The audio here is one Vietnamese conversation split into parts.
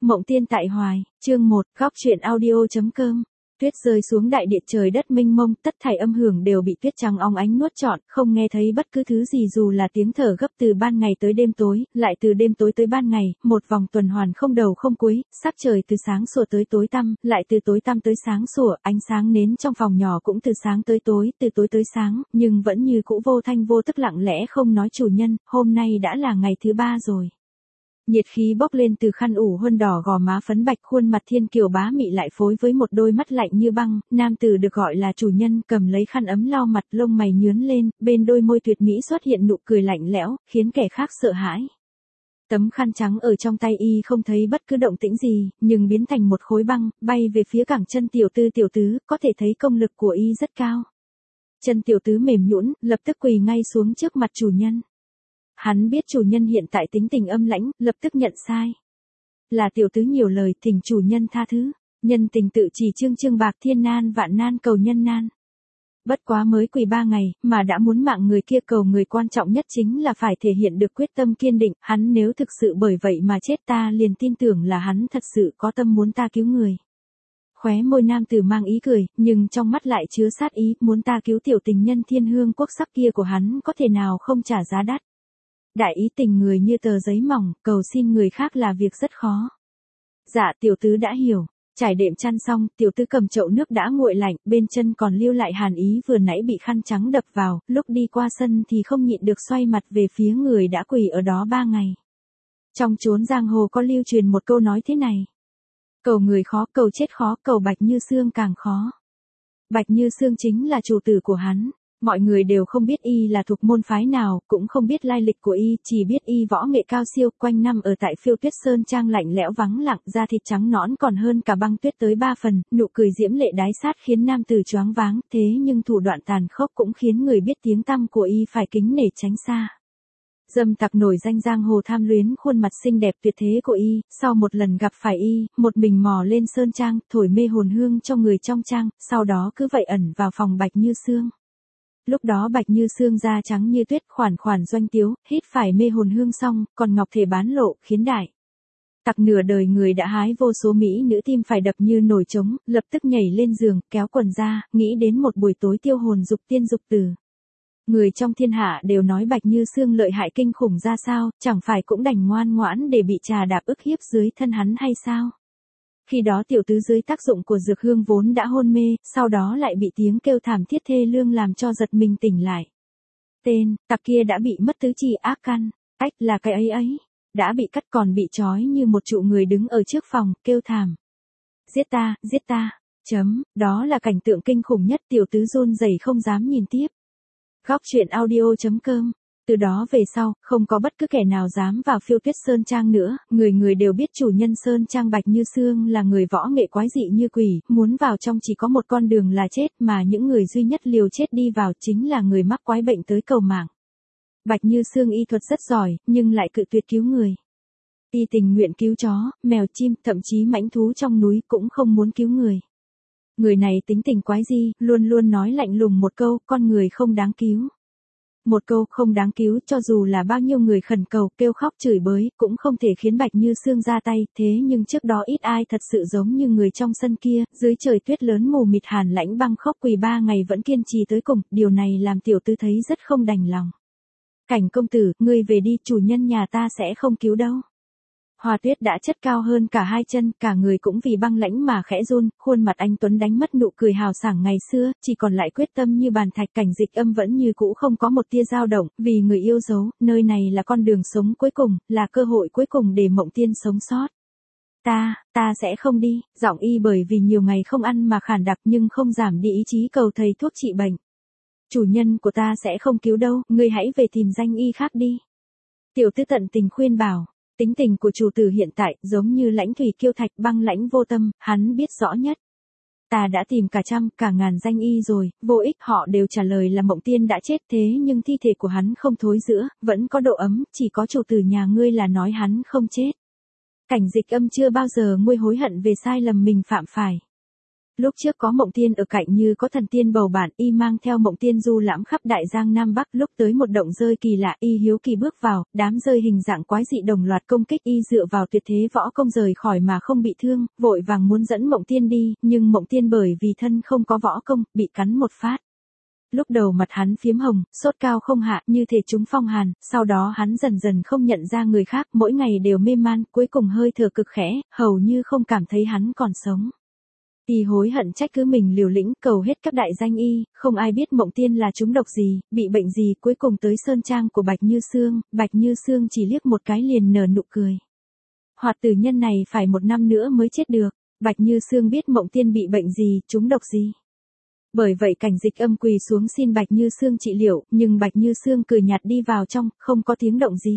Mộng Tiên tại Hoài, chương 1, góc truyện audio.com. Tuyết rơi xuống đại địa, trời đất mênh mông, tất thảy âm hưởng đều bị tuyết trắng óng ánh nuốt trọn, không nghe thấy bất cứ thứ gì dù là tiếng thở gấp từ ban ngày tới đêm tối, lại từ đêm tối tới ban ngày, một vòng tuần hoàn không đầu không cuối, sắc trời từ sáng sủa tới tối tăm, lại từ tối tăm tới sáng sủa, ánh sáng nến trong phòng nhỏ cũng từ sáng tới tối, từ tối tới sáng, nhưng vẫn như cũ vô thanh vô tức lặng lẽ không nói chủ nhân, hôm nay đã là ngày thứ 3 rồi. Nhiệt khí bốc lên từ khăn ủ huân đỏ gò má phấn bạch, khuôn mặt thiên kiều bá mị lại phối với một đôi mắt lạnh như băng, nam tử được gọi là chủ nhân cầm lấy khăn ấm lau mặt, lông mày nhướng lên, bên đôi môi tuyệt mỹ xuất hiện nụ cười lạnh lẽo, khiến kẻ khác sợ hãi. Tấm khăn trắng ở trong tay y không thấy bất cứ động tĩnh gì, nhưng biến thành một khối băng, bay về phía cẳng chân tiểu tứ, có thể thấy công lực của y rất cao. Chân tiểu tứ mềm nhũn, lập tức quỳ ngay xuống trước mặt chủ nhân. Hắn biết chủ nhân hiện tại tính tình âm lãnh, lập tức nhận sai. Là tiểu tứ nhiều lời, thỉnh chủ nhân tha thứ, nhân tình tự chỉ trương bạc thiên nan vạn nan cầu nhân nan. Bất quá mới quỳ 3 ngày, mà đã muốn mạng người kia, cầu người quan trọng nhất chính là phải thể hiện được quyết tâm kiên định, hắn nếu thực sự bởi vậy mà chết ta liền tin tưởng là hắn thật sự có tâm muốn ta cứu người. Khóe môi nam tử mang ý cười, nhưng trong mắt lại chứa sát ý, muốn ta cứu tiểu tình nhân thiên hương quốc sắc kia của hắn có thể nào không trả giá đắt. Đại ý tình người như tờ giấy mỏng, cầu xin người khác là việc rất khó. Dạ, tiểu tứ đã hiểu. Trải đệm chăn xong, tiểu tứ cầm chậu nước đã nguội lạnh, bên chân còn lưu lại hàn ý vừa nãy bị khăn trắng đập vào, lúc đi qua sân thì không nhịn được xoay mặt về phía người đã quỳ ở đó 3 ngày. Trong chốn giang hồ có lưu truyền một câu nói thế này: cầu người khó, cầu chết khó, cầu Bạch Như Sương càng khó. Bạch Như Sương chính là chủ tử của hắn. Mọi người đều không biết y là thuộc môn phái nào, cũng không biết lai lịch của y, chỉ biết y võ nghệ cao siêu, quanh năm ở tại Phiêu Tuyết Sơn trang lạnh lẽo vắng lặng, da thịt trắng nõn còn hơn cả băng tuyết tới 3 phần, nụ cười diễm lệ đái sát khiến nam tử choáng váng, thế nhưng thủ đoạn tàn khốc cũng khiến người biết tiếng tăm của y phải kính nể tránh xa. Dâm tặc nổi danh giang hồ tham luyến khuôn mặt xinh đẹp tuyệt thế của y, sau một lần gặp phải y, một mình mò lên sơn trang, thổi mê hồn hương cho người trong trang, sau đó cứ vậy ẩn vào phòng Bạch Như Sương. Lúc đó Bạch Như Sương da trắng như tuyết, khoản doanh tiếu, hít phải mê hồn hương xong, còn ngọc thể bán lộ, khiến đại tặc nửa đời người đã hái vô số mỹ nữ tim phải đập như nổi trống, lập tức nhảy lên giường, kéo quần ra, nghĩ đến một buổi tối tiêu hồn dục tiên dục tử. Người trong thiên hạ đều nói Bạch Như Sương lợi hại kinh khủng ra sao, chẳng phải cũng đành ngoan ngoãn để bị trà đạp ức hiếp dưới thân hắn hay sao? Khi đó tiểu tứ dưới tác dụng của dược hương vốn đã hôn mê, sau đó lại bị tiếng kêu thảm thiết thê lương làm cho giật mình tỉnh lại. Tên tặc kia đã bị mất tứ chi ác căn, ách là cái ấy, đã bị cắt còn bị trói như một trụ người đứng ở trước phòng, kêu thảm. Giết ta, đó là cảnh tượng kinh khủng nhất, tiểu tứ run rẩy không dám nhìn tiếp. Góc truyện audio.com. Từ đó về sau, không có bất cứ kẻ nào dám vào Phiêu Tuyết Sơn Trang nữa, người đều biết chủ nhân Sơn Trang Bạch Như Sương là người võ nghệ quái dị như quỷ, muốn vào trong chỉ có một con đường là chết, mà những người duy nhất liều chết đi vào chính là người mắc quái bệnh tới cầu mạng. Bạch Như Sương y thuật rất giỏi, nhưng lại cự tuyệt cứu người. Y tình nguyện cứu chó, mèo, chim, thậm chí mãnh thú trong núi cũng không muốn cứu người. Người này tính tình quái dị, luôn nói lạnh lùng một câu, con người không đáng cứu. Một câu không đáng cứu, cho dù là bao nhiêu người khẩn cầu, kêu khóc chửi bới, cũng không thể khiến Bạch Như Sương ra tay, thế nhưng trước đó ít ai thật sự giống như người trong sân kia, dưới trời tuyết lớn mù mịt hàn lãnh băng khốc quỳ 3 ngày vẫn kiên trì tới cùng, điều này làm tiểu tứ thấy rất không đành lòng. Cảnh công tử, ngươi về đi, chủ nhân nhà ta sẽ không cứu đâu. Hoa tuyết đã chất cao hơn cả 2 chân, cả người cũng vì băng lãnh mà khẽ run, khuôn mặt anh tuấn đánh mất nụ cười hào sảng ngày xưa, chỉ còn lại quyết tâm như bàn thạch. Cảnh Dịch Âm vẫn như cũ không có một tia dao động, vì người yêu dấu, nơi này là con đường sống cuối cùng, là cơ hội cuối cùng để Mộng Tiên sống sót. Ta sẽ không đi, giọng y bởi vì nhiều ngày không ăn mà khản đặc nhưng không giảm đi ý chí cầu thầy thuốc trị bệnh. Chủ nhân của ta sẽ không cứu đâu, ngươi hãy về tìm danh y khác đi. Tiểu tứ tận tình khuyên bảo. Tính tình của chủ tử hiện tại giống như lãnh thủy kiêu thạch, băng lãnh vô tâm, hắn biết rõ nhất. Ta đã tìm cả trăm, cả ngàn danh y rồi, vô ích, họ đều trả lời là Mộng Tiên đã chết, thế nhưng thi thể của hắn không thối rữa, vẫn có độ ấm, chỉ có chủ tử nhà ngươi là nói hắn không chết. Cảnh Dịch Âm chưa bao giờ nguôi hối hận về sai lầm mình phạm phải. Lúc trước có Mộng Tiên ở cạnh như có thần tiên bầu bạn, y mang theo Mộng Tiên du lãm khắp đại giang Nam Bắc, lúc tới một động rơi kỳ lạ, y hiếu kỳ bước vào, đám rơi hình dạng quái dị đồng loạt công kích y, dựa vào tuyệt thế võ công rời khỏi mà không bị thương, vội vàng muốn dẫn Mộng Tiên đi, nhưng Mộng Tiên bởi vì thân không có võ công, bị cắn một phát. Lúc đầu mặt hắn phiếm hồng, sốt cao không hạ, như thể trúng phong hàn, sau đó hắn dần dần không nhận ra người khác, mỗi ngày đều mê man, cuối cùng hơi thở cực khẽ, hầu như không cảm thấy hắn còn sống. Y hối hận trách cứ mình liều lĩnh, cầu hết các đại danh y, không ai biết Mộng Tiên là trúng độc gì, bị bệnh gì, cuối cùng tới sơn trang của Bạch Như Sương, Bạch Như Sương chỉ liếc một cái liền nở nụ cười. Hoạt tử nhân này phải 1 năm nữa mới chết được, Bạch Như Sương biết Mộng Tiên bị bệnh gì, trúng độc gì. Bởi vậy Cảnh Dịch Âm quỳ xuống xin Bạch Như Sương trị liệu, nhưng Bạch Như Sương cười nhạt đi vào trong, không có tiếng động gì.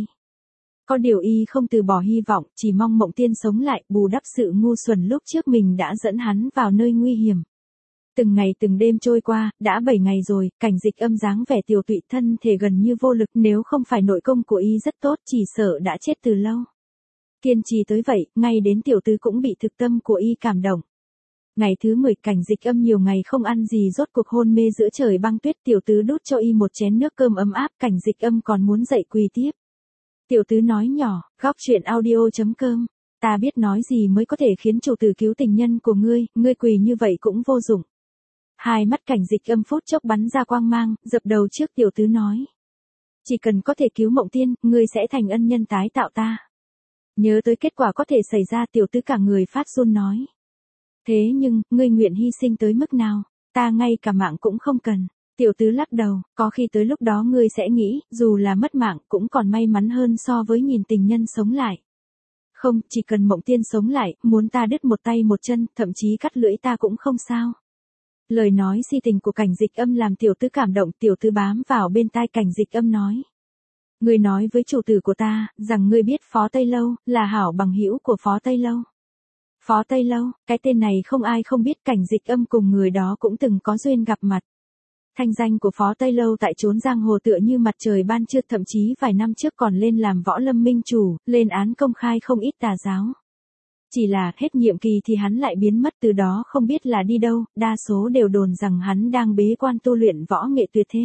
Có điều y không từ bỏ hy vọng, chỉ mong Mộng Tiên sống lại, bù đắp sự ngu xuẩn lúc trước mình đã dẫn hắn vào nơi nguy hiểm. Từng ngày từng đêm trôi qua, đã 7 ngày rồi, Cảnh Dịch Âm dáng vẻ tiều tụy, thân thể gần như vô lực, nếu không phải nội công của y rất tốt, chỉ sợ đã chết từ lâu. Kiên trì tới vậy, ngay đến tiểu tứ cũng bị thực tâm của y cảm động. Ngày thứ 10, Cảnh Dịch Âm nhiều ngày không ăn gì, rốt cuộc hôn mê giữa trời băng tuyết, tiểu tứ đút cho y một chén nước cơm ấm áp, Cảnh Dịch Âm còn muốn dậy quỳ tiếp. Tiểu tứ nói nhỏ, góc chuyện audio.com, ta biết nói gì mới có thể khiến chủ tử cứu tình nhân của ngươi quỳ như vậy cũng vô dụng. Hai mắt Cảnh Dịch Âm phút chốc bắn ra quang mang, dập đầu trước tiểu tứ nói. Chỉ cần có thể cứu Mộng Tiên, ngươi sẽ thành ân nhân tái tạo ta. Nhớ tới kết quả có thể xảy ra, tiểu tứ cả người phát run nói. Thế nhưng, ngươi nguyện hy sinh tới mức nào, ta ngay cả mạng cũng không cần. Tiểu tứ lắc đầu, có khi tới lúc đó ngươi sẽ nghĩ, dù là mất mạng cũng còn may mắn hơn so với nhìn tình nhân sống lại. Không, chỉ cần Mộng Tiên sống lại, muốn ta đứt một tay một chân, thậm chí cắt lưỡi ta cũng không sao. Lời nói si tình của Cảnh Dịch Âm làm tiểu tứ cảm động, tiểu tứ bám vào bên tai Cảnh Dịch Âm nói. Ngươi nói với chủ tử của ta, rằng ngươi biết Phó Tây Lâu, là hảo bằng hữu của Phó Tây Lâu. Phó Tây Lâu, cái tên này không ai không biết, Cảnh Dịch Âm cùng người đó cũng từng có duyên gặp mặt. Thanh danh của Phó Tây Lâu tại chốn giang hồ tựa như mặt trời ban trưa, thậm chí vài năm trước còn lên làm võ lâm minh chủ, lên án công khai không ít tà giáo. Chỉ là hết nhiệm kỳ thì hắn lại biến mất, từ đó không biết là đi đâu, đa số đều đồn rằng hắn đang bế quan tu luyện võ nghệ tuyệt thế.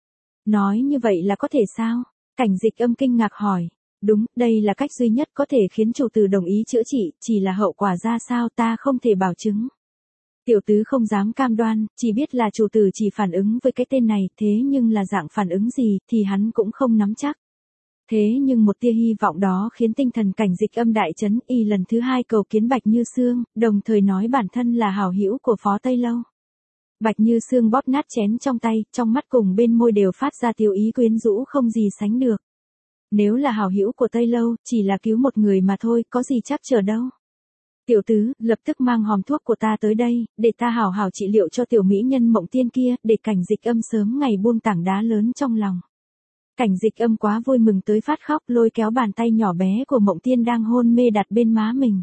Nói như vậy là có thể sao? Cảnh Dịch Âm kinh ngạc hỏi. Đúng, đây là cách duy nhất có thể khiến chủ tử đồng ý chữa trị, chỉ là hậu quả ra sao ta không thể bảo chứng. Tiểu tứ không dám cam đoan, chỉ biết là chủ tử chỉ phản ứng với cái tên này, thế nhưng là dạng phản ứng gì thì hắn cũng không nắm chắc. Thế nhưng một tia hy vọng đó khiến tinh thần Cảnh Dịch Âm đại chấn, y lần thứ 2 cầu kiến Bạch Như Sương, đồng thời nói bản thân là hảo hữu của Phó Tây Lâu. Bạch Như Sương bóp nát chén trong tay, trong mắt cùng bên môi đều phát ra tiêu ý quyến rũ không gì sánh được. Nếu là hảo hữu của Tây Lâu, chỉ là cứu một người mà thôi, có gì chắc chờ đâu. Tiểu tứ, lập tức mang hòm thuốc của ta tới đây, để ta hảo hảo trị liệu cho tiểu mỹ nhân Mộng Tiên kia, để Cảnh Dịch Âm sớm ngày buông tảng đá lớn trong lòng. Cảnh Dịch Âm quá vui mừng tới phát khóc, lôi kéo bàn tay nhỏ bé của Mộng Tiên đang hôn mê đặt bên má mình.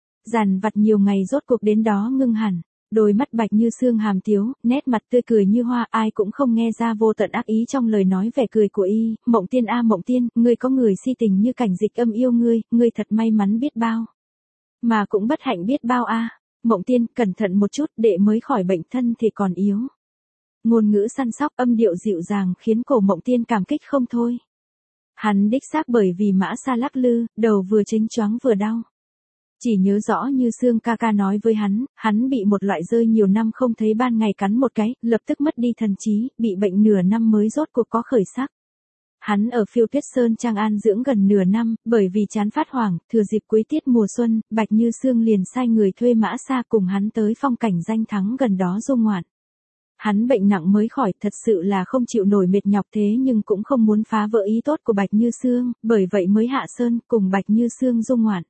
Dằn vặt nhiều ngày rốt cuộc đến đó ngưng hẳn. Đôi mắt Bạch Như Sương hàm tiếu, nét mặt tươi cười như hoa, ai cũng không nghe ra vô tận ác ý trong lời nói vẻ cười của y. Mộng Tiên a Mộng Tiên, ngươi có người si tình như Cảnh Dịch Âm yêu ngươi thật may mắn biết bao. Mà cũng bất hạnh biết bao a. Mộng Tiên, cẩn thận một chút, đệ mới khỏi bệnh, thân thì còn yếu. Ngôn ngữ săn sóc, âm điệu dịu dàng khiến cổ Mộng Tiên cảm kích không thôi. Hắn đích xác bởi vì mã xa lắc lư, đầu vừa chênh choáng vừa đau. Chỉ nhớ rõ như Sương ca ca nói với hắn bị một loại rơi nhiều năm không thấy ban ngày cắn một cái, lập tức mất đi thần trí, bị bệnh nửa năm mới rốt cuộc có khởi sắc. Hắn ở Phiêu Tuyết Sơn Trang an dưỡng gần nửa năm, bởi vì chán phát hoảng, thừa dịp cuối tiết mùa xuân, Bạch Như Sương liền sai người thuê mã xa cùng hắn tới phong cảnh danh thắng gần đó du ngoạn. Hắn bệnh nặng mới khỏi, thật sự là không chịu nổi mệt nhọc, thế nhưng cũng không muốn phá vỡ ý tốt của Bạch Như Sương, bởi vậy mới hạ sơn cùng Bạch Như Sương du ngoạn.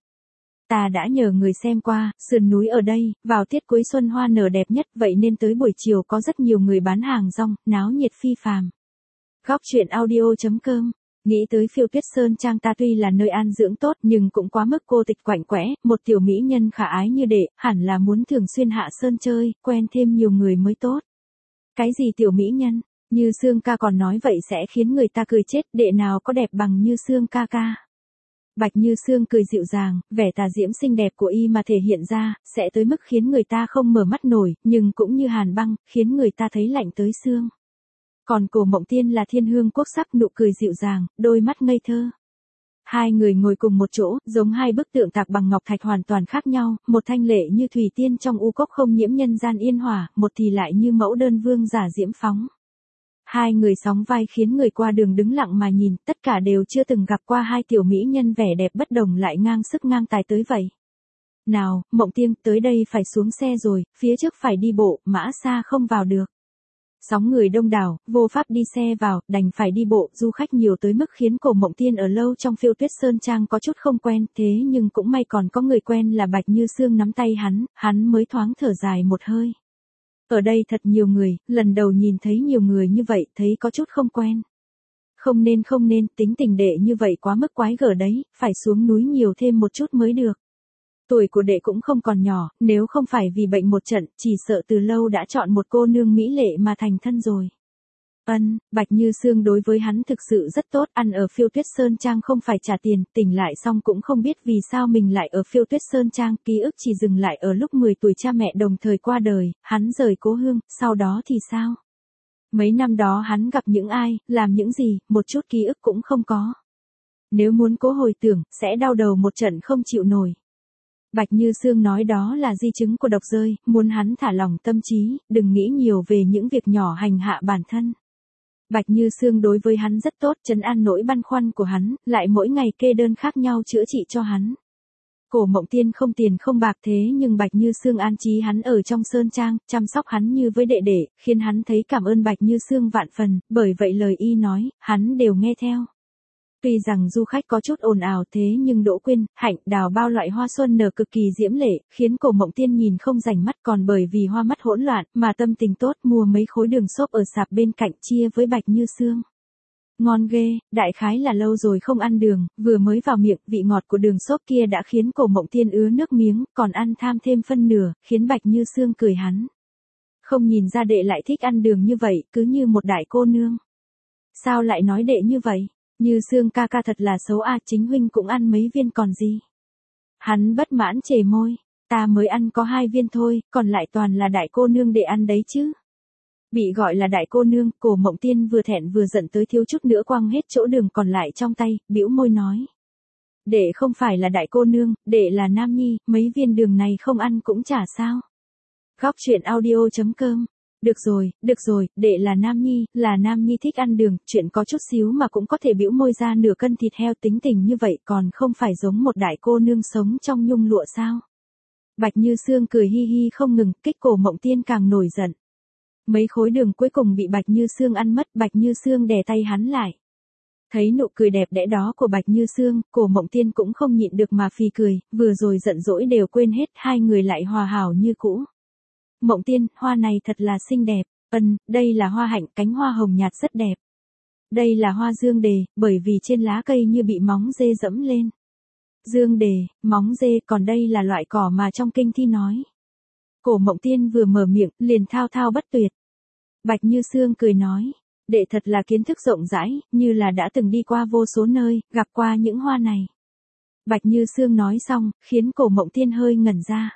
Ta đã nhờ người xem qua, sườn núi ở đây, vào tiết cuối xuân hoa nở đẹp nhất, vậy nên tới buổi chiều có rất nhiều người bán hàng rong, náo nhiệt phi phàm. Góc chuyện audio.com, nghĩ tới Phiêu Tuyết Sơn Trang ta tuy là nơi an dưỡng tốt nhưng cũng quá mức cô tịch quạnh quẽ, một tiểu mỹ nhân khả ái như đệ, hẳn là muốn thường xuyên hạ sơn chơi, quen thêm nhiều người mới tốt. Cái gì tiểu mỹ nhân, Như Sương ca còn nói vậy sẽ khiến người ta cười chết, đệ nào có đẹp bằng Như Sương ca ca. Bạch Như Sương cười dịu dàng, vẻ tà diễm xinh đẹp của y mà thể hiện ra, sẽ tới mức khiến người ta không mở mắt nổi, nhưng cũng như hàn băng, khiến người ta thấy lạnh tới xương. Còn Cổ Mộng Tiên là thiên hương quốc sắc, nụ cười dịu dàng, đôi mắt ngây thơ. Hai người ngồi cùng một chỗ, giống hai bức tượng tạc bằng ngọc thạch hoàn toàn khác nhau, một thanh lệ như thủy tiên trong u cốc không nhiễm nhân gian yên hòa, một thì lại như mẫu đơn vương giả diễm phóng. Hai người sóng vai khiến người qua đường đứng lặng mà nhìn, tất cả đều chưa từng gặp qua hai tiểu mỹ nhân vẻ đẹp bất đồng lại ngang sức ngang tài tới vậy. Nào, Mộng Tiên, tới đây phải xuống xe rồi, phía trước phải đi bộ, mã xa không vào được. Sóng người đông đảo, vô pháp đi xe vào, đành phải đi bộ, du khách nhiều tới mức khiến Cổ Mộng Tiên ở lâu trong Phiêu Tuyết Sơn Trang có chút không quen, thế nhưng cũng may còn có người quen là Bạch Như Sương nắm tay hắn mới thoáng thở dài một hơi. Ở đây thật nhiều người, lần đầu nhìn thấy nhiều người như vậy, thấy có chút không quen. Không nên, tính tình đệ như vậy quá mức quái gở đấy, phải xuống núi nhiều thêm một chút mới được. Tuổi của đệ cũng không còn nhỏ, nếu không phải vì bệnh một trận, chỉ sợ từ lâu đã chọn một cô nương mỹ lệ mà thành thân rồi. Bạch Như Sương đối với hắn thực sự rất tốt, ăn ở Phiêu Tuyết Sơn Trang không phải trả tiền, tỉnh lại xong cũng không biết vì sao mình lại ở Phiêu Tuyết Sơn Trang, ký ức chỉ dừng lại ở lúc 10 tuổi cha mẹ đồng thời qua đời, hắn rời cố hương, sau đó thì sao? Mấy năm đó hắn gặp những ai, làm những gì, một chút ký ức cũng không có. Nếu muốn cố hồi tưởng, sẽ đau đầu một trận không chịu nổi. Bạch Như Sương nói đó là di chứng của độc rơi, muốn hắn thả lỏng tâm trí, đừng nghĩ nhiều về những việc nhỏ hành hạ bản thân. Bạch Như Sương đối với hắn rất tốt, trấn an nỗi băn khoăn của hắn, lại mỗi ngày kê đơn khác nhau chữa trị cho hắn. Cổ Mộng Tiên không tiền không bạc thế nhưng Bạch Như Sương an trí hắn ở trong sơn trang, chăm sóc hắn như với đệ đệ, khiến hắn thấy cảm ơn Bạch Như Sương vạn phần, bởi vậy lời y nói, hắn đều nghe theo. Tuy rằng du khách có chút ồn ào thế nhưng đỗ quyên, hạnh, đào bao loại hoa xuân nở cực kỳ diễm lệ, khiến Cổ Mộng Tiên nhìn không rảnh mắt, còn bởi vì hoa mắt hỗn loạn mà tâm tình tốt mua mấy khối đường xốp ở sạp bên cạnh chia với Bạch Như Sương. Ngon ghê, đại khái là lâu rồi không ăn đường, vừa mới vào miệng, vị ngọt của đường xốp kia đã khiến Cổ Mộng Tiên ứa nước miếng, còn ăn tham thêm phân nửa, khiến Bạch Như Sương cười hắn. Không nhìn ra đệ lại thích ăn đường như vậy, cứ như một đại cô nương. Sao lại nói đệ như vậy? Như Sương ca ca thật là xấu à, chính huynh cũng ăn mấy viên còn gì. Hắn bất mãn chề môi, ta mới ăn có 2 viên thôi, còn lại toàn là đại cô nương để ăn đấy chứ. Bị gọi là đại cô nương, Cổ Mộng Tiên vừa thẹn vừa giận tới thiếu chút nữa quăng hết chỗ đường còn lại trong tay, bĩu môi nói. Đệ không phải là đại cô nương, đệ là nam nhi, mấy viên đường này không ăn cũng chả sao. Góc truyện audio.com. Được rồi, đệ là nam nhi thích ăn đường, chuyện có chút xíu mà cũng có thể bĩu môi ra nửa cân thịt heo, tính tình như vậy còn không phải giống một đại cô nương sống trong nhung lụa sao. Bạch Như Sương cười hi hi không ngừng, kích Cổ Mộng Tiên càng nổi giận. Mấy khối đường cuối cùng bị Bạch Như Sương ăn mất, Bạch Như Sương đè tay hắn lại. Thấy nụ cười đẹp đẽ đó của Bạch Như Sương, Cổ Mộng Tiên cũng không nhịn được mà phì cười, vừa rồi giận dỗi đều quên hết, hai người lại hòa hảo như cũ. Mộng Tiên, hoa này thật là xinh đẹp. Đây là hoa hạnh, cánh hoa hồng nhạt rất đẹp. Đây là hoa dương đề, bởi vì trên lá cây như bị móng dê dẫm lên. Dương đề, móng dê, còn đây là loại cỏ mà trong kinh thi nói. Cổ Mộng Tiên vừa mở miệng, liền thao thao bất tuyệt. Bạch Như Sương cười nói, đệ thật là kiến thức rộng rãi, như là đã từng đi qua vô số nơi, gặp qua những hoa này. Bạch Như Sương nói xong, khiến Cổ Mộng Tiên hơi ngẩn ra.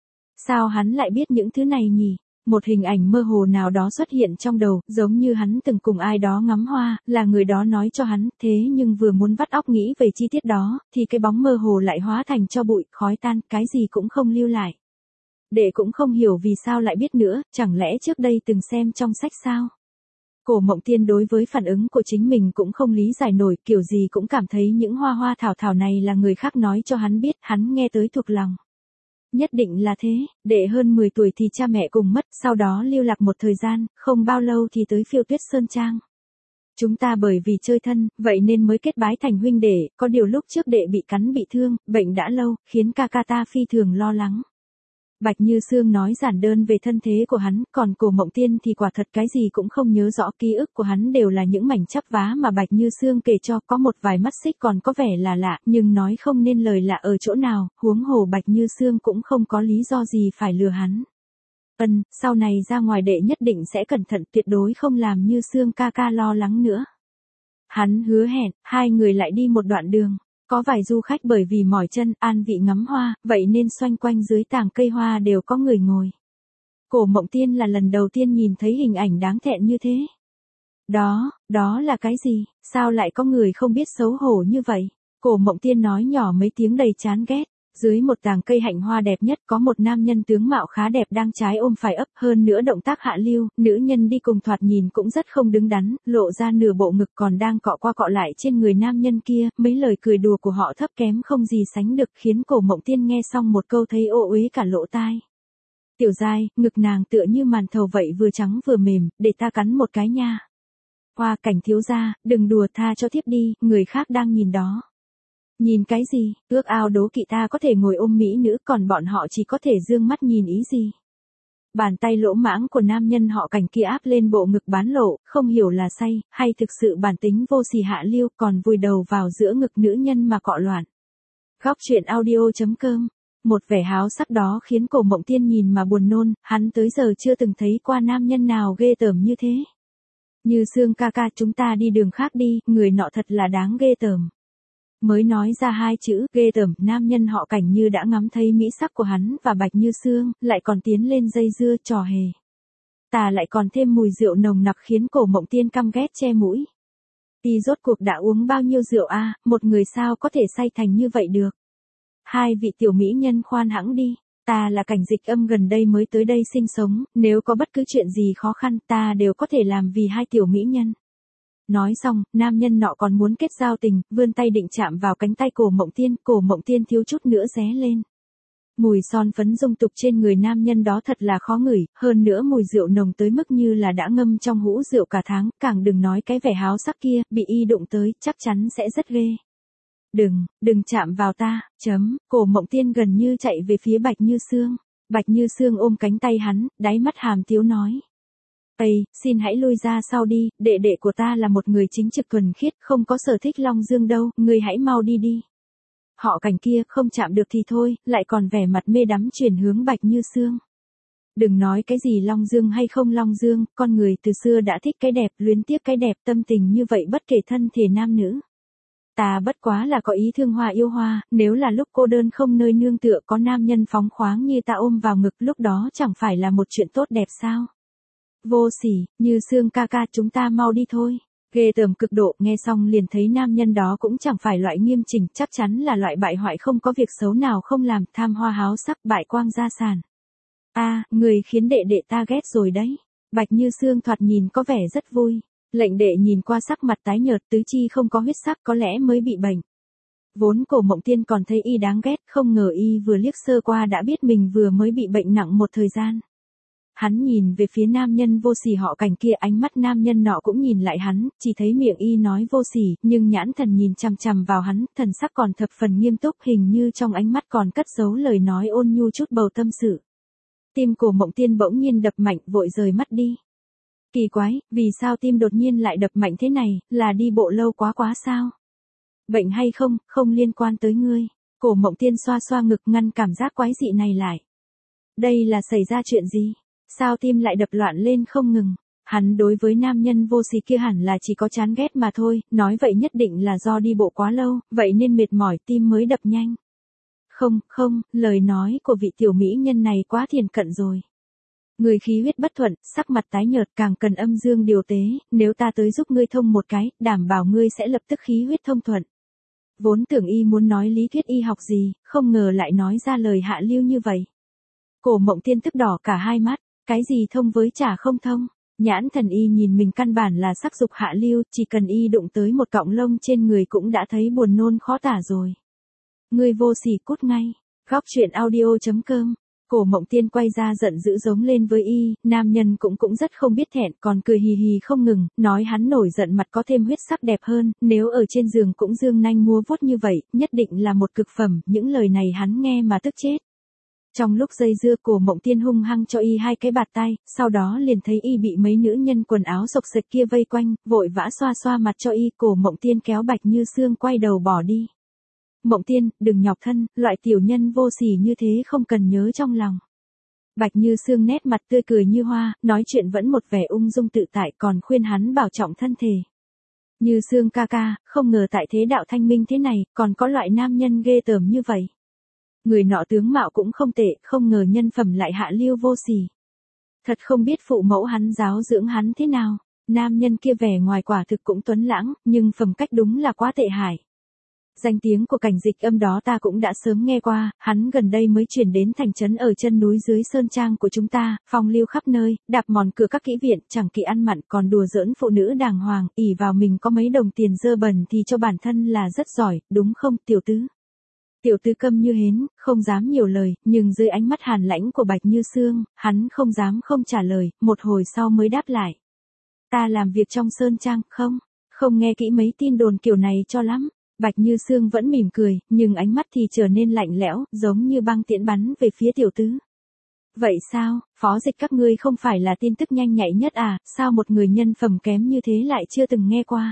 Sao hắn lại biết những thứ này nhỉ? Một hình ảnh mơ hồ nào đó xuất hiện trong đầu, giống như hắn từng cùng ai đó ngắm hoa, là người đó nói cho hắn, thế nhưng vừa muốn vắt óc nghĩ về chi tiết đó, thì cái bóng mơ hồ lại hóa thành tro bụi, khói tan, cái gì cũng không lưu lại. Đệ cũng không hiểu vì sao lại biết nữa, chẳng lẽ trước đây từng xem trong sách sao? Cổ Mộng Tiên đối với phản ứng của chính mình cũng không lý giải nổi, kiểu gì cũng cảm thấy những hoa hoa thảo thảo này là người khác nói cho hắn biết, hắn nghe tới thuộc lòng. Nhất định là thế, đệ hơn 10 tuổi thì cha mẹ cùng mất, sau đó lưu lạc một thời gian, không bao lâu thì tới Phiêu Tuyết Sơn Trang. Chúng ta bởi vì chơi thân, vậy nên mới kết bái thành huynh đệ, có điều lúc trước đệ bị cắn bị thương, bệnh đã lâu, khiến ca ca ta phi thường lo lắng. Bạch Như Sương nói giản đơn về thân thế của hắn, còn Cổ Mộng Tiên thì quả thật cái gì cũng không nhớ rõ, ký ức của hắn đều là những mảnh chắp vá mà Bạch Như Sương kể cho, có một vài mắt xích còn có vẻ là lạ, nhưng nói không nên lời lạ ở chỗ nào, huống hồ Bạch Như Sương cũng không có lý do gì phải lừa hắn. Sau này ra ngoài đệ nhất định sẽ cẩn thận, tuyệt đối không làm Như Sương ca ca lo lắng nữa. Hắn hứa hẹn, hai người lại đi một đoạn đường. Có vài du khách bởi vì mỏi chân, an vị ngắm hoa, vậy nên xoanh quanh dưới tàng cây hoa đều có người ngồi. Cổ Mộng Tiên là lần đầu tiên nhìn thấy hình ảnh đáng thẹn như thế. Đó là cái gì, sao lại có người không biết xấu hổ như vậy? Cổ Mộng Tiên nói nhỏ mấy tiếng đầy chán ghét. Dưới một tàng cây hạnh hoa đẹp nhất có một nam nhân tướng mạo khá đẹp đang trái ôm phải ấp, hơn nữa động tác hạ lưu, nữ nhân đi cùng thoạt nhìn cũng rất không đứng đắn, lộ ra nửa bộ ngực còn đang cọ qua cọ lại trên người nam nhân kia, mấy lời cười đùa của họ thấp kém không gì sánh được khiến Cổ Mộng Tiên nghe xong một câu thấy ô uế cả lỗ tai. Tiểu giai, ngực nàng tựa như màn thầu vậy vừa trắng vừa mềm, để ta cắn một cái nha. Hoa Cảnh thiếu gia, đừng đùa, tha cho thiếp đi, người khác đang nhìn đó. Nhìn cái gì, ước ao đố kỵ ta có thể ngồi ôm mỹ nữ còn bọn họ chỉ có thể dương mắt nhìn ý gì. Bàn tay lỗ mãng của nam nhân họ Cảnh kia áp lên bộ ngực bán lộ, không hiểu là say, hay thực sự bản tính vô sỉ hạ lưu còn vùi đầu vào giữa ngực nữ nhân mà cọ loạn. Góc truyện audio.com. Một vẻ háo sắc đó khiến Cổ Mộng Tiên nhìn mà buồn nôn, hắn tới giờ chưa từng thấy qua nam nhân nào ghê tởm như thế. Như Sương ca ca, chúng ta đi đường khác đi, người nọ thật là đáng ghê tởm. Mới nói ra hai chữ ghê tởm, nam nhân họ Cảnh như đã ngắm thấy mỹ sắc của hắn và Bạch Như Sương, lại còn tiến lên dây dưa trò hề. Ta lại còn thêm mùi rượu nồng nặc khiến Cổ Mộng Tiên căm ghét che mũi. Y rốt cuộc đã uống bao nhiêu rượu a, một người sao có thể say thành như vậy được. Hai vị tiểu mỹ nhân khoan hãng đi, ta là Cảnh Dịch Âm gần đây mới tới đây sinh sống, nếu có bất cứ chuyện gì khó khăn ta đều có thể làm vì hai tiểu mỹ nhân. Nói xong, nam nhân nọ còn muốn kết giao tình, vươn tay định chạm vào cánh tay Cổ Mộng Tiên thiếu chút nữa ré lên. Mùi son phấn dung tục trên người nam nhân đó thật là khó ngửi, hơn nữa mùi rượu nồng tới mức như là đã ngâm trong hũ rượu cả tháng, càng đừng nói cái vẻ háo sắc kia, bị y đụng tới, chắc chắn sẽ rất ghê. Đừng chạm vào ta, Cổ Mộng Tiên gần như chạy về phía Bạch Như Sương. Bạch Như Sương ôm cánh tay hắn, đáy mắt hàm tiếu nói. Ây, xin hãy lui ra sau đi, đệ đệ của ta là một người chính trực thuần khiết, không có sở thích long dương đâu, ngươi hãy mau đi đi. Họ Cảnh kia không chạm được thì thôi, lại còn vẻ mặt mê đắm chuyển hướng Bạch Như Sương. Đừng nói cái gì long dương hay không long dương, con người từ xưa đã thích cái đẹp, luyến tiếc cái đẹp, tâm tình như vậy bất kể thân thể nam nữ. Ta bất quá là có ý thương hoa yêu hoa, nếu là lúc cô đơn không nơi nương tựa có nam nhân phóng khoáng như ta ôm vào ngực lúc đó chẳng phải là một chuyện tốt đẹp sao? Vô sỉ, Như Sương ca ca, chúng ta mau đi thôi. Ghê tởm cực độ, nghe xong liền thấy nam nhân đó cũng chẳng phải loại nghiêm chỉnh, chắc chắn là loại bại hoại không có việc xấu nào không làm, tham hoa háo sắc, bại quang gia sản. Người khiến đệ đệ ta ghét rồi đấy. Bạch Như Sương thoạt nhìn có vẻ rất vui. Lệnh đệ nhìn qua sắc mặt tái nhợt, tứ chi không có huyết sắc, có lẽ mới bị bệnh. Vốn Cổ Mộng Tiên còn thấy y đáng ghét, không ngờ y vừa liếc sơ qua đã biết mình vừa mới bị bệnh nặng một thời gian. Hắn nhìn về phía nam nhân vô sỉ họ Cảnh kia, ánh mắt nam nhân nọ cũng nhìn lại hắn, chỉ thấy miệng y nói vô sỉ, nhưng nhãn thần nhìn chằm chằm vào hắn, thần sắc còn thập phần nghiêm túc, hình như trong ánh mắt còn cất giấu lời nói ôn nhu chút bầu tâm sự. Tim Cổ Mộng Tiên bỗng nhiên đập mạnh, vội rời mắt đi. Kỳ quái, vì sao tim đột nhiên lại đập mạnh thế này, là đi bộ lâu quá sao? Bệnh hay không, không liên quan tới ngươi. Cổ Mộng Tiên xoa xoa ngực ngăn cảm giác quái dị này lại. Đây là xảy ra chuyện gì? Sao tim lại đập loạn lên không ngừng? Hắn đối với nam nhân vô sỉ kia hẳn là chỉ có chán ghét mà thôi, nói vậy nhất định là do đi bộ quá lâu, vậy nên mệt mỏi tim mới đập nhanh. Không, lời nói của vị tiểu mỹ nhân này quá thiền cận rồi. Người khí huyết bất thuận, sắc mặt tái nhợt, càng cần âm dương điều tế, nếu ta tới giúp ngươi thông một cái, đảm bảo ngươi sẽ lập tức khí huyết thông thuận. Vốn tưởng y muốn nói lý thuyết y học gì, không ngờ lại nói ra lời hạ lưu như vậy. Cổ Mộng Tiên tức đỏ cả hai mắt, cái gì thông với chả không thông. Nhãn thần y nhìn mình căn bản là sắc dục hạ lưu, chỉ cần y đụng tới một cọng lông trên người cũng đã thấy buồn nôn khó tả rồi. Ngươi vô sỉ, cút ngay. Góc truyện audio.com. Cổ Mộng Tiên quay ra giận dữ giống lên với y, nam nhân cũng rất không biết thẹn, còn cười hì hì không ngừng, nói hắn nổi giận mặt có thêm huyết sắc đẹp hơn, nếu ở trên giường cũng dương nanh múa vuốt như vậy, nhất định là một cực phẩm, những lời này hắn nghe mà tức chết. Trong lúc dây dưa, Cổ Mộng Tiên hung hăng cho y hai cái bạt tay, sau đó liền thấy y bị mấy nữ nhân quần áo xộc xệch kia vây quanh, vội vã xoa xoa mặt cho y. Cổ Mộng Tiên kéo Bạch Như Sương quay đầu bỏ đi. Mộng Tiên, đừng nhọc thân, loại tiểu nhân vô sỉ như thế không cần nhớ trong lòng. Bạch Như Sương nét mặt tươi cười như hoa, nói chuyện vẫn một vẻ ung dung tự tại, còn khuyên hắn bảo trọng thân thể. Như Sương ca ca, không ngờ tại thế đạo thanh minh thế này, còn có loại nam nhân ghê tởm như vậy. Người nọ tướng mạo cũng không tệ, không ngờ nhân phẩm lại hạ lưu vô sỉ. Thật không biết phụ mẫu hắn giáo dưỡng hắn thế nào. Nam nhân kia vẻ ngoài quả thực cũng tuấn lãng, nhưng phẩm cách đúng là quá tệ hại. Danh tiếng của Cảnh Dịch Âm đó ta cũng đã sớm nghe qua, hắn gần đây mới chuyển đến thành trấn ở chân núi dưới sơn trang của chúng ta, phong lưu khắp nơi, đạp mòn cửa các kỹ viện, chẳng kỹ ăn mặn còn đùa giỡn phụ nữ đàng hoàng, ỷ vào mình có mấy đồng tiền dơ bẩn thì cho bản thân là rất giỏi, đúng không tiểu tứ? Tiểu tứ câm như hến, không dám nhiều lời, nhưng dưới ánh mắt hàn lãnh của Bạch Như Sương, hắn không dám không trả lời, một hồi sau mới đáp lại. Ta làm việc trong sơn trang, không nghe kỹ mấy tin đồn kiểu này cho lắm. Bạch Như Sương vẫn mỉm cười, nhưng ánh mắt thì trở nên lạnh lẽo, giống như băng tiễn bắn về phía tiểu tứ. Vậy sao, phó dịch các ngươi không phải là tin tức nhanh nhạy nhất à, sao một người nhân phẩm kém như thế lại chưa từng nghe qua?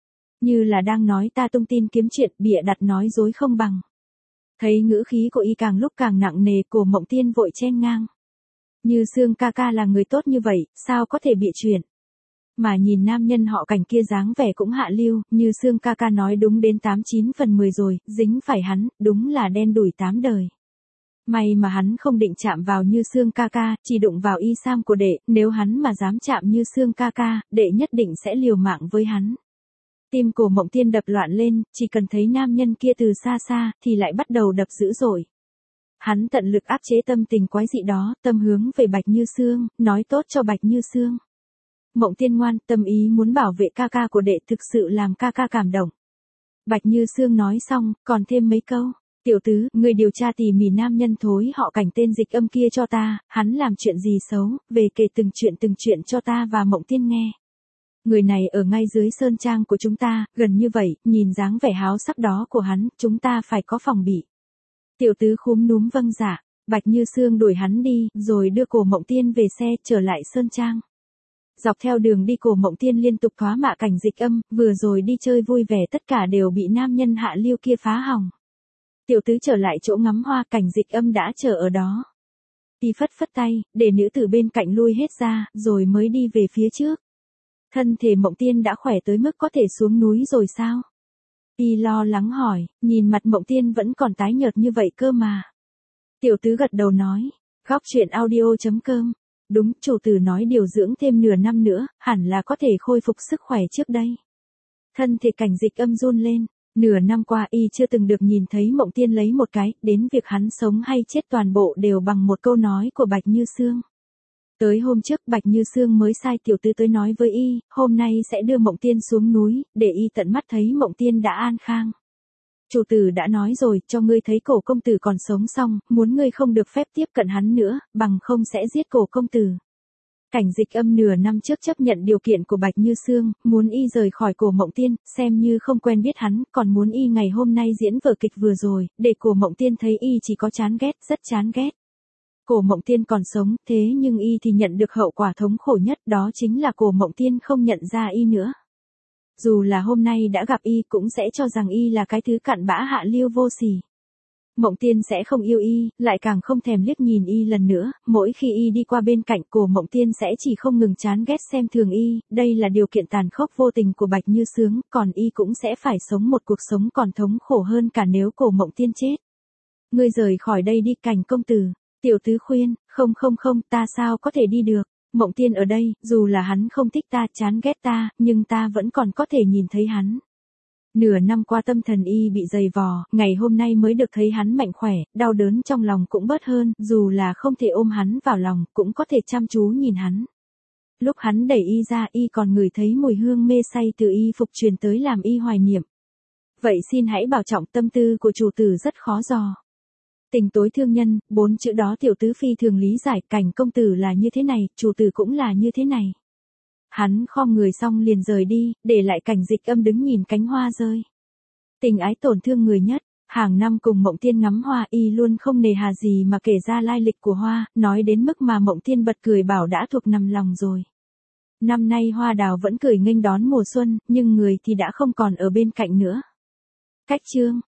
Như là đang nói ta tung tin kiếm chuyện, bịa đặt nói dối không bằng. Thấy ngữ khí của y càng lúc càng nặng nề, Cổ Mộng Tiên vội chen ngang. Như Sương ca ca là người tốt như vậy, sao có thể bị chuyện? Mà nhìn nam nhân họ Cảnh kia dáng vẻ cũng hạ lưu, Như Sương ca ca nói đúng đến 89/10 rồi, dính phải hắn, đúng là đen đủi 8 đời. May mà hắn không định chạm vào Như Sương ca ca, chỉ đụng vào y sam của đệ, nếu hắn mà dám chạm Như Sương ca ca, đệ nhất định sẽ liều mạng với hắn. Tim Cổ Mộng Tiên đập loạn lên, chỉ cần thấy nam nhân kia từ xa xa, thì lại bắt đầu đập dữ dội. Hắn tận lực áp chế tâm tình quái dị đó, tâm hướng về Bạch Như Sương, nói tốt cho Bạch Như Sương. Mộng Tiên ngoan, tâm ý muốn bảo vệ ca ca của đệ thực sự làm ca ca cảm động. Bạch Như Sương nói xong, còn thêm mấy câu. Tiểu tứ, người điều tra tỉ mỉ nam nhân thối họ Cảnh tên Dịch Âm kia cho ta, hắn làm chuyện gì xấu, về kể từng chuyện cho ta và Mộng Tiên nghe. Người này ở ngay dưới sơn trang của chúng ta, gần như vậy, nhìn dáng vẻ háo sắc đó của hắn, chúng ta phải có phòng bị. Tiểu tứ khúm núm vâng dạ, Bạch Như Sương đuổi hắn đi, rồi đưa Cổ Mộng Tiên về xe, trở lại sơn trang. Dọc theo đường đi Cổ Mộng Tiên liên tục thoá mạ Cảnh Dịch Âm, vừa rồi đi chơi vui vẻ tất cả đều bị nam nhân hạ lưu kia phá hỏng. Tiểu tứ trở lại chỗ ngắm hoa, Cảnh Dịch Âm đã chờ ở đó. Y phất phất tay, để nữ tử bên cạnh lui hết ra, rồi mới đi về phía trước. Thân thể Mộng Tiên đã khỏe tới mức có thể xuống núi rồi sao? Y lo lắng hỏi, nhìn mặt Mộng Tiên vẫn còn tái nhợt như vậy cơ mà. Tiểu tứ gật đầu nói, góc truyện audio.com. Đúng, chủ tử nói điều dưỡng thêm nửa năm nữa, hẳn là có thể khôi phục sức khỏe trước đây. Thân thể Cảnh Dịch Âm run lên, nửa năm qua y chưa từng được nhìn thấy Mộng Tiên lấy một cái, đến việc hắn sống hay chết toàn bộ đều bằng một câu nói của Bạch Như Sương. Tới hôm trước Bạch Như Sương mới sai tiểu tứ tới nói với y, hôm nay sẽ đưa Mộng Tiên xuống núi, để y tận mắt thấy Mộng Tiên đã an khang. Chủ tử đã nói rồi, cho ngươi thấy Cổ công tử còn sống xong, muốn ngươi không được phép tiếp cận hắn nữa, bằng không sẽ giết Cổ công tử. Cảnh Dịch Âm nửa năm trước chấp nhận điều kiện của Bạch Như Sương, muốn y rời khỏi Cổ Mộng Tiên, xem như không quen biết hắn, còn muốn y ngày hôm nay diễn vở kịch vừa rồi, để Cổ Mộng Tiên thấy y chỉ có chán ghét, rất chán ghét. Cổ Mộng Tiên còn sống, thế nhưng y thì nhận được hậu quả thống khổ nhất, đó chính là Cổ Mộng Tiên không nhận ra y nữa. Dù là hôm nay đã gặp y cũng sẽ cho rằng y là cái thứ cặn bã hạ lưu vô sỉ. Mộng Tiên sẽ không yêu y, lại càng không thèm liếc nhìn y lần nữa, mỗi khi y đi qua bên cạnh Cổ Mộng Tiên sẽ chỉ không ngừng chán ghét xem thường y, đây là điều kiện tàn khốc vô tình của Bạch Như Sương, còn y cũng sẽ phải sống một cuộc sống còn thống khổ hơn cả nếu Cổ Mộng Tiên chết. Ngươi rời khỏi đây đi Cảnh công tử. Tiểu tứ khuyên, không, ta sao có thể đi được, Mộng Tiên ở đây, dù là hắn không thích ta, chán ghét ta, nhưng ta vẫn còn có thể nhìn thấy hắn. Nửa năm qua tâm thần y bị dày vò, ngày hôm nay mới được thấy hắn mạnh khỏe, đau đớn trong lòng cũng bớt hơn, dù là không thể ôm hắn vào lòng, cũng có thể chăm chú nhìn hắn. Lúc hắn đẩy y ra, y còn ngửi thấy mùi hương mê say từ y phục truyền tới làm y hoài niệm. Vậy xin hãy bảo trọng, tâm tư của chủ tử rất khó dò. Tình tối thương nhân, 4 chữ đó tiểu tứ phi thường lý giải, Cảnh công tử là như thế này, chủ tử cũng là như thế này. Hắn khom người xong liền rời đi, để lại Cảnh Dịch Âm đứng nhìn cánh hoa rơi. Tình ái tổn thương người nhất, hàng năm cùng Mộng Tiên ngắm hoa, y luôn không nề hà gì mà kể ra lai lịch của hoa, nói đến mức mà Mộng Tiên bật cười bảo đã thuộc nằm lòng rồi. Năm nay hoa đào vẫn cười nghênh đón mùa xuân, nhưng người thì đã không còn ở bên cạnh nữa. Cách chương